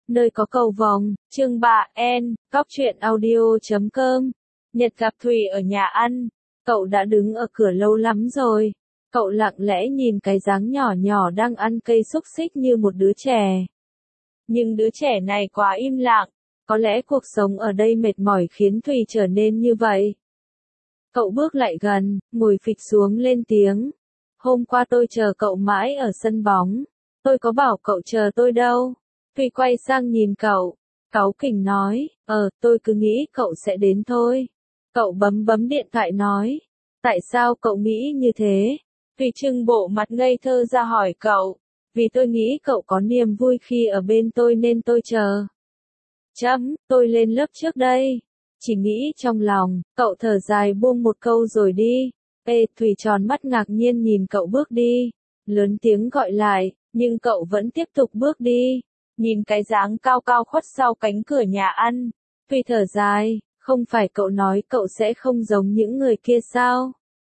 nơi có cầu vồng, chương 3, Góc truyện audio.com. Nhật gặp Thùy ở nhà ăn. Cậu đã đứng ở cửa lâu lắm rồi. Cậu lặng lẽ nhìn cái dáng nhỏ nhỏ đang ăn cây xúc xích như một đứa trẻ. Nhưng đứa trẻ này quá im lặng. Có lẽ cuộc sống ở đây mệt mỏi khiến Thùy trở nên như vậy. Cậu bước lại gần, ngồi phịch xuống lên tiếng. Hôm qua tôi chờ cậu mãi ở sân bóng. Tôi có bảo cậu chờ tôi đâu. Thùy quay sang nhìn cậu. Cáu kỉnh nói, tôi cứ nghĩ cậu sẽ đến thôi. Cậu bấm điện thoại nói. Tại sao cậu nghĩ như thế? Thùy trưng bộ mặt ngây thơ ra hỏi cậu. Vì tôi nghĩ cậu có niềm vui khi ở bên tôi nên tôi chờ. Tôi lên lớp trước đây. Chỉ nghĩ trong lòng, cậu thở dài buông một câu rồi đi. Thùy tròn mắt ngạc nhiên nhìn cậu bước đi. Lớn tiếng gọi lại, nhưng cậu vẫn tiếp tục bước đi. Nhìn cái dáng cao cao khuất sau cánh cửa nhà ăn. Thùy thở dài, không phải cậu nói cậu sẽ không giống những người kia sao?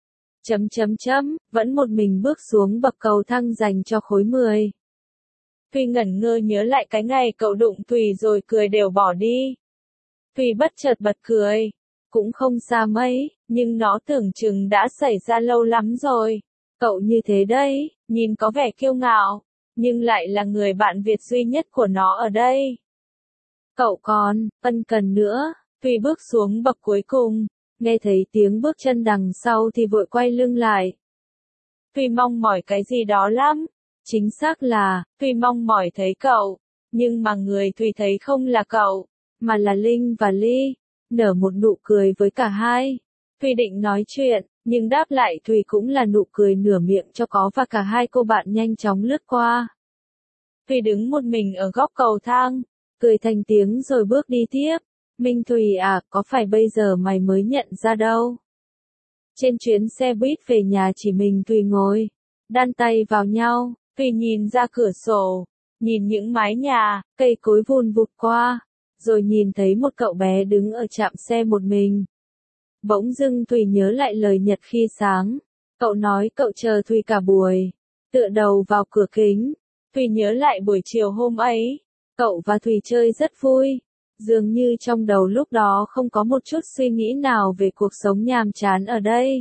Vẫn một mình bước xuống bậc cầu thang dành cho khối 10. Thùy ngẩn ngơ nhớ lại cái ngày cậu đụng Thùy rồi cười đều bỏ đi. Thùy bất chợt bật cười. Cũng không xa mấy, nhưng nó tưởng chừng đã xảy ra lâu lắm rồi. Cậu như thế đấy, nhìn có vẻ kiêu ngạo, nhưng lại là người bạn Việt duy nhất của nó ở đây. Cậu còn, ân cần nữa. Thùy bước xuống bậc cuối cùng, nghe thấy tiếng bước chân đằng sau thì vội quay lưng lại. Thùy mong mỏi cái gì đó lắm. Chính xác là, Thùy mong mỏi thấy cậu, nhưng mà người Thùy thấy không là cậu, mà là Linh và Ly, nở một nụ cười với cả hai. Thùy định nói chuyện, nhưng đáp lại Thùy cũng là nụ cười nửa miệng cho có và cả hai cô bạn nhanh chóng lướt qua. Thùy đứng một mình ở góc cầu thang, cười thành tiếng rồi bước đi tiếp. Minh Thùy à, có phải bây giờ mày mới nhận ra đâu? Trên chuyến xe buýt về nhà chỉ mình Thùy ngồi, đan tay vào nhau. Thùy nhìn ra cửa sổ, nhìn những mái nhà, cây cối vun vụt qua, rồi nhìn thấy một cậu bé đứng ở trạm xe một mình. Bỗng dưng Thùy nhớ lại lời Nhật khi sáng. Cậu nói cậu chờ Thùy cả buổi, tựa đầu vào cửa kính. Thùy nhớ lại buổi chiều hôm ấy, cậu và Thùy chơi rất vui. Dường như trong đầu lúc đó không có một chút suy nghĩ nào về cuộc sống nhàm chán ở đây.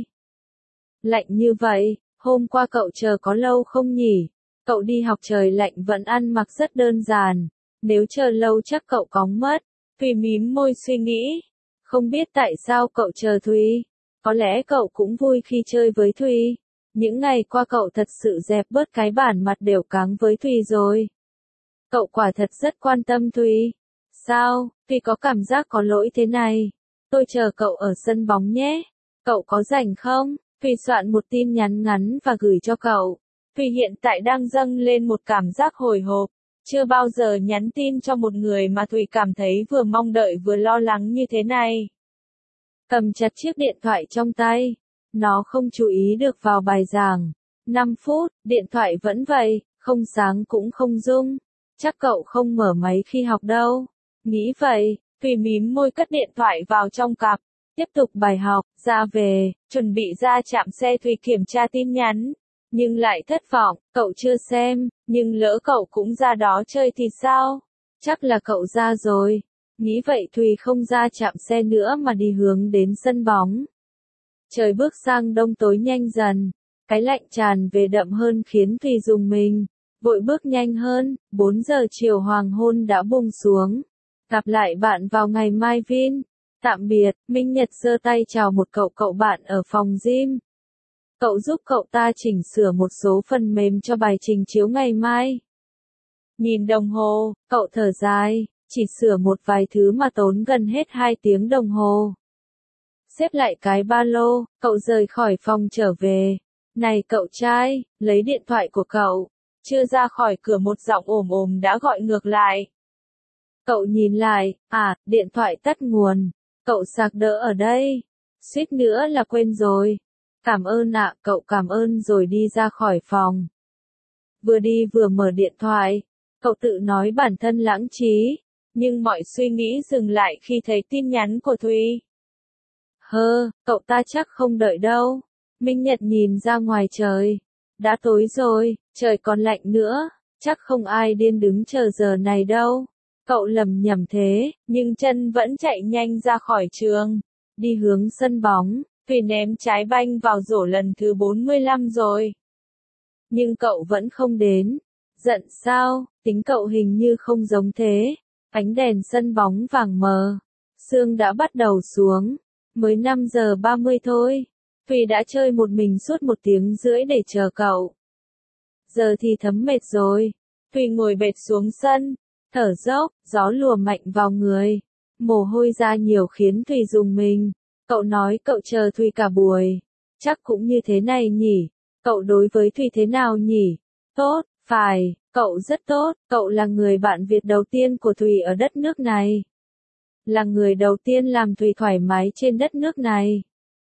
Lạnh như vậy, hôm qua cậu chờ có lâu không nhỉ? Cậu đi học trời lạnh vẫn ăn mặc rất đơn giản. Nếu chờ lâu chắc cậu cóng mất. Thùy mím môi suy nghĩ. Không biết tại sao cậu chờ Thùy. Có lẽ cậu cũng vui khi chơi với Thùy. Những ngày qua cậu thật sự dẹp bớt cái bản mặt đều cáng với Thùy rồi. Cậu quả thật rất quan tâm Thùy. Sao, Thùy có cảm giác có lỗi thế này. Tôi chờ cậu ở sân bóng nhé. Cậu có rảnh không? Thùy soạn một tin nhắn ngắn và gửi cho cậu. Thùy hiện tại đang dâng lên một cảm giác hồi hộp. Chưa bao giờ nhắn tin cho một người mà Thùy cảm thấy vừa mong đợi vừa lo lắng như thế này. Cầm chặt chiếc điện thoại trong tay. Nó không chú ý được vào bài giảng. 5 phút, điện thoại vẫn vậy, không sáng cũng không rung. Chắc cậu không mở máy khi học đâu. Nghĩ vậy, Thùy mím môi cất điện thoại vào trong cặp. Tiếp tục bài học, ra về, chuẩn bị ra trạm xe Thùy kiểm tra tin nhắn. Nhưng lại thất vọng, cậu chưa xem, nhưng lỡ cậu cũng ra đó chơi thì sao? Chắc là cậu ra rồi. Nghĩ vậy Thùy không ra trạm xe nữa mà đi hướng đến sân bóng. Trời bước sang đông tối nhanh dần, cái lạnh tràn về đậm hơn khiến Thùy rùng mình. Vội bước nhanh hơn, 4 giờ chiều hoàng hôn đã buông xuống. Gặp lại bạn vào ngày mai Vin. Tạm biệt, Minh Nhật giơ tay chào một cậu bạn ở phòng gym. Cậu giúp cậu ta chỉnh sửa một số phần mềm cho bài trình chiếu ngày mai. Nhìn đồng hồ, cậu thở dài, chỉ sửa một vài thứ mà tốn gần hết 2 tiếng đồng hồ. Xếp lại cái ba lô, cậu rời khỏi phòng trở về. Này cậu trai, lấy điện thoại của cậu. Chưa ra khỏi cửa một giọng ồm đã gọi ngược lại. Cậu nhìn lại, điện thoại tắt nguồn. Cậu sạc đỡ ở đây. Suýt nữa là quên rồi. Cảm ơn ạ, cậu cảm ơn rồi đi ra khỏi phòng. Vừa đi vừa mở điện thoại. Cậu tự nói bản thân lãng trí. Nhưng mọi suy nghĩ dừng lại khi thấy tin nhắn của Thùy. Cậu ta chắc không đợi đâu. Minh Nhật nhìn ra ngoài trời. Đã tối rồi, trời còn lạnh nữa. Chắc không ai điên đứng chờ giờ này đâu. Cậu lầm nhầm thế, nhưng chân vẫn chạy nhanh ra khỏi trường. Đi hướng sân bóng, Thùy ném trái banh vào rổ lần thứ 45 rồi. Nhưng cậu vẫn không đến. Giận sao, tính cậu hình như không giống thế. Ánh đèn sân bóng vàng mờ. Sương đã bắt đầu xuống. Mới 5 giờ 30 thôi. Thùy đã chơi một mình suốt 1 tiếng rưỡi để chờ cậu. Giờ thì thấm mệt rồi. Thùy ngồi bệt xuống sân. Thở dốc, gió lùa mạnh vào người. Mồ hôi ra nhiều khiến Thùy rùng mình. Cậu nói cậu chờ Thùy cả buổi. Chắc cũng như thế này nhỉ. Cậu đối với Thùy thế nào nhỉ? Tốt, phải, cậu rất tốt. Cậu là người bạn Việt đầu tiên của Thùy ở đất nước này. Là người đầu tiên làm Thùy thoải mái trên đất nước này.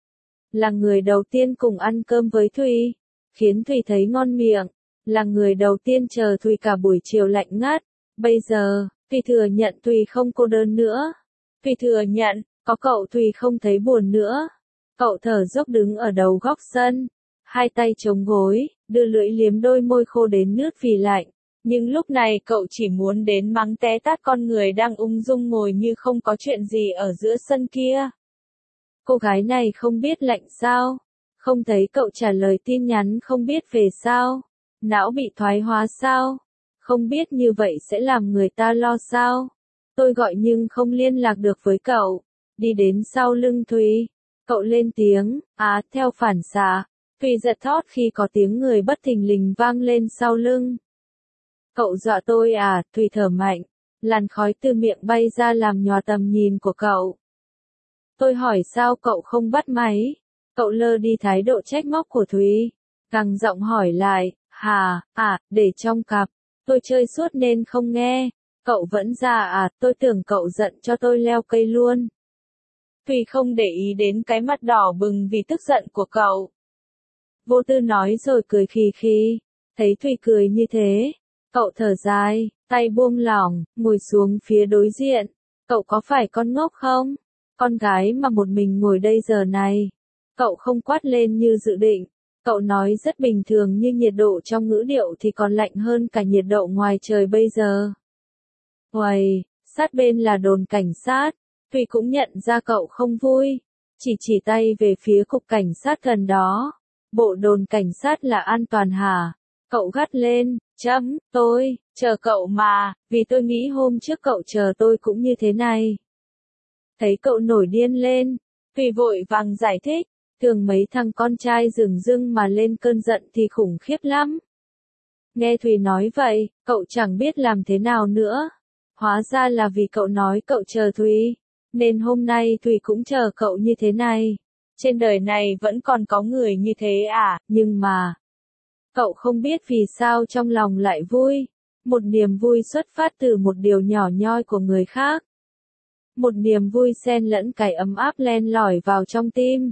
Là người đầu tiên cùng ăn cơm với Thùy. Khiến Thùy thấy ngon miệng. Là người đầu tiên chờ Thùy cả buổi chiều lạnh ngắt. Bây giờ, Thùy thừa nhận Thùy không cô đơn nữa. Thùy thừa nhận, có cậu Thùy không thấy buồn nữa. Cậu thở dốc đứng ở đầu góc sân. Hai tay chống gối, đưa lưỡi liếm đôi môi khô đến nước vì lạnh. Nhưng lúc này cậu chỉ muốn đến mắng té tát con người đang ung dung ngồi như không có chuyện gì ở giữa sân kia. Cô gái này không biết lạnh sao? Không thấy cậu trả lời tin nhắn không biết về sao? Não bị thoái hóa sao? Không biết như vậy sẽ làm người ta lo sao? Tôi gọi nhưng không liên lạc được với cậu. Đi đến sau lưng Thùy. Cậu lên tiếng, theo phản xạ. Thùy giật thót khi có tiếng người bất thình lình vang lên sau lưng. Cậu dọa tôi à? Thùy thở mạnh. Làn khói từ miệng bay ra làm nhòa tầm nhìn của cậu. Tôi hỏi sao cậu không bắt máy? Cậu lơ đi thái độ trách móc của Thùy. Gằn giọng hỏi lại, để trong cặp. Tôi chơi suốt nên không nghe. Cậu vẫn ra tôi tưởng cậu giận cho tôi leo cây luôn. Thùy không để ý đến cái mặt đỏ bừng vì tức giận của cậu. Vô tư nói rồi cười khì khì. Thấy Thùy cười như thế, cậu thở dài, tay buông lỏng, ngồi xuống phía đối diện. Cậu có phải con ngốc không? Con gái mà một mình ngồi đây giờ này. Cậu không quát lên như dự định. Cậu nói rất bình thường nhưng nhiệt độ trong ngữ điệu thì còn lạnh hơn cả nhiệt độ ngoài trời bây giờ. Uầy, sát bên là đồn cảnh sát. Thùy cũng nhận ra cậu không vui. Chỉ tay về phía cục cảnh sát gần đó. Bộ đồn cảnh sát là an toàn hả? Cậu gắt lên, tôi, chờ cậu mà, vì tôi nghĩ hôm trước cậu chờ tôi cũng như thế này. Thấy cậu nổi điên lên, Thùy vội vàng giải thích, thường mấy thằng con trai dửng dưng mà lên cơn giận thì khủng khiếp lắm. Nghe Thùy nói vậy, cậu chẳng biết làm thế nào nữa. Hóa ra là vì cậu nói cậu chờ Thùy, nên hôm nay Thùy cũng chờ cậu như thế này. Trên đời này vẫn còn có người như thế à, nhưng mà cậu không biết vì sao trong lòng lại vui. Một niềm vui xuất phát từ một điều nhỏ nhoi của người khác. Một niềm vui xen lẫn cái ấm áp len lỏi vào trong tim.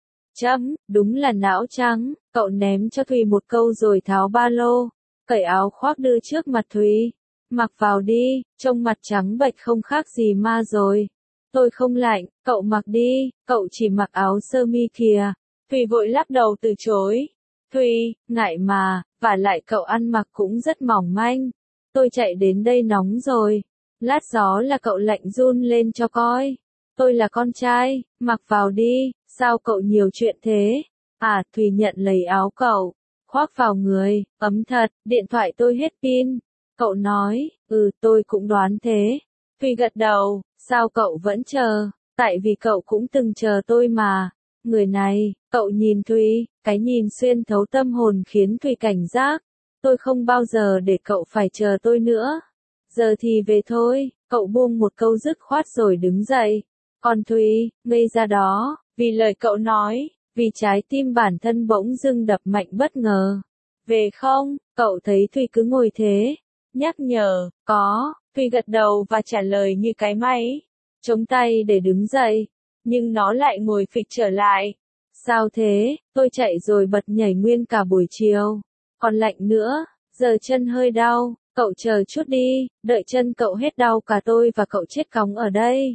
Đúng là não trắng. Cậu ném cho Thùy một câu rồi tháo ba lô, cởi áo khoác đưa trước mặt Thùy. Mặc vào đi, trông mặt trắng bệch không khác gì ma rồi. Tôi không lạnh, cậu mặc đi, cậu chỉ mặc áo sơ mi kìa. Thùy vội lắc đầu từ chối. Thùy, ngại mà, vả lại cậu ăn mặc cũng rất mỏng manh. Tôi chạy đến đây nóng rồi. Lát gió là cậu lạnh run lên cho coi. Tôi là con trai, mặc vào đi, sao cậu nhiều chuyện thế? Thùy nhận lấy áo cậu, khoác vào người, ấm thật, điện thoại tôi hết pin. Cậu nói, tôi cũng đoán thế. Thùy gật đầu, sao cậu vẫn chờ? Tại vì cậu cũng từng chờ tôi mà. Người này, cậu nhìn Thùy, cái nhìn xuyên thấu tâm hồn khiến Thùy cảnh giác. Tôi không bao giờ để cậu phải chờ tôi nữa. Giờ thì về thôi, cậu buông một câu dứt khoát rồi đứng dậy. Còn Thùy, ngây ra đó, vì lời cậu nói, vì trái tim bản thân bỗng dưng đập mạnh bất ngờ. Về không? Cậu thấy Thùy cứ ngồi thế. Nhắc nhở, có, Thùy gật đầu và trả lời như cái máy. Chống tay để đứng dậy, nhưng nó lại ngồi phịch trở lại. Sao thế? Tôi chạy rồi bật nhảy nguyên cả buổi chiều. Còn lạnh nữa, giờ chân hơi đau, cậu chờ chút đi, đợi chân cậu hết đau cả tôi và cậu chết cóng ở đây.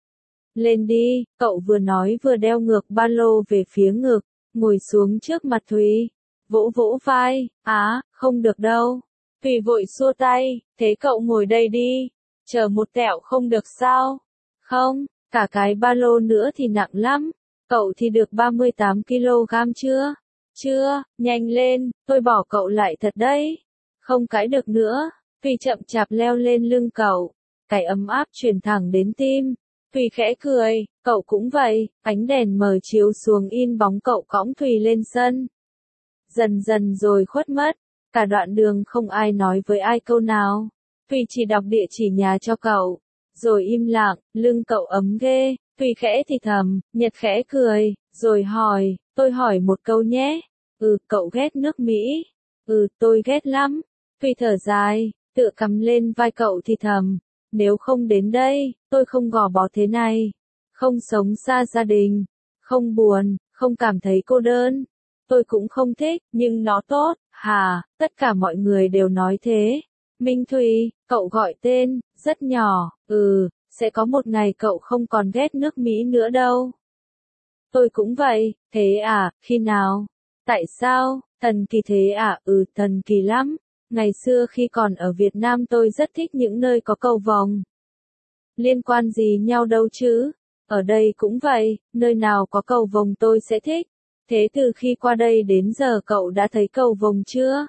Lên đi, cậu vừa nói vừa đeo ngược ba lô về phía ngực, ngồi xuống trước mặt Thùy. Vỗ vỗ vai, không được đâu. Thùy vội xua tay, thế cậu ngồi đây đi. Chờ một tẹo không được sao? Không, cả cái ba lô nữa thì nặng lắm. Cậu thì được 38 kg chưa? Chưa, nhanh lên, tôi bỏ cậu lại thật đấy. Không cãi được nữa. Thùy chậm chạp leo lên lưng cậu. Cái ấm áp truyền thẳng đến tim. Thùy khẽ cười, cậu cũng vậy, ánh đèn mờ chiếu xuống in bóng cậu cõng Thùy lên sân. Dần dần rồi khuất mất, cả đoạn đường không ai nói với ai câu nào. Thùy chỉ đọc địa chỉ nhà cho cậu, rồi im lặng, lưng cậu ấm ghê. Thùy khẽ thì thầm, Nhật khẽ cười, rồi hỏi, tôi hỏi một câu nhé. Cậu ghét nước Mỹ. Tôi ghét lắm. Thùy thở dài, tựa cắm lên vai cậu thì thầm, nếu không đến đây, tôi không gò bó thế này. Không sống xa gia đình, không buồn, không cảm thấy cô đơn. Tôi cũng không thích, nhưng nó tốt, hả, tất cả mọi người đều nói thế. Minh Thùy, cậu gọi tên, rất nhỏ, sẽ có một ngày cậu không còn ghét nước Mỹ nữa đâu. Tôi cũng vậy, thế à, khi nào? Tại sao, thần kỳ thế à, thần kỳ lắm. Ngày xưa khi còn ở Việt Nam tôi rất thích những nơi có cầu vồng. Liên quan gì nhau đâu chứ? Ở đây cũng vậy, nơi nào có cầu vồng tôi sẽ thích. Thế từ khi qua đây đến giờ cậu đã thấy cầu vồng chưa?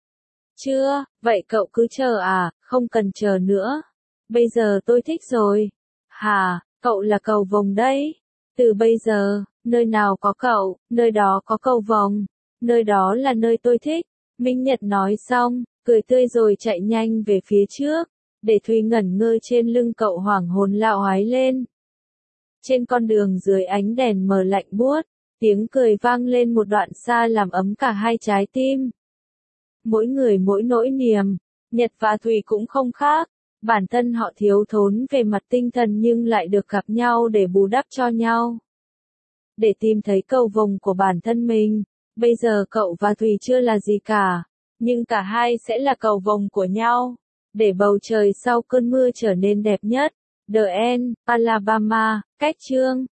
Chưa, vậy cậu cứ chờ à, không cần chờ nữa. Bây giờ tôi thích rồi. Hà, cậu là cầu vồng đấy. Từ bây giờ, nơi nào có cậu, nơi đó có cầu vồng. Nơi đó là nơi tôi thích. Minh Nhật nói xong, cười tươi rồi chạy nhanh về phía trước. Để Thùy ngẩn ngơ trên lưng cậu hoảng hồn lạo hói lên. Trên con đường dưới ánh đèn mờ lạnh buốt, tiếng cười vang lên một đoạn xa làm ấm cả hai trái tim. Mỗi người mỗi nỗi niềm, Nhật và Thùy cũng không khác. Bản thân họ thiếu thốn về mặt tinh thần nhưng lại được gặp nhau để bù đắp cho nhau. Để tìm thấy cầu vồng của bản thân mình, bây giờ cậu và Thùy chưa là gì cả, nhưng cả hai sẽ là cầu vồng của nhau. Để bầu trời sau cơn mưa trở nên đẹp nhất. The End, Alabama, cách chương.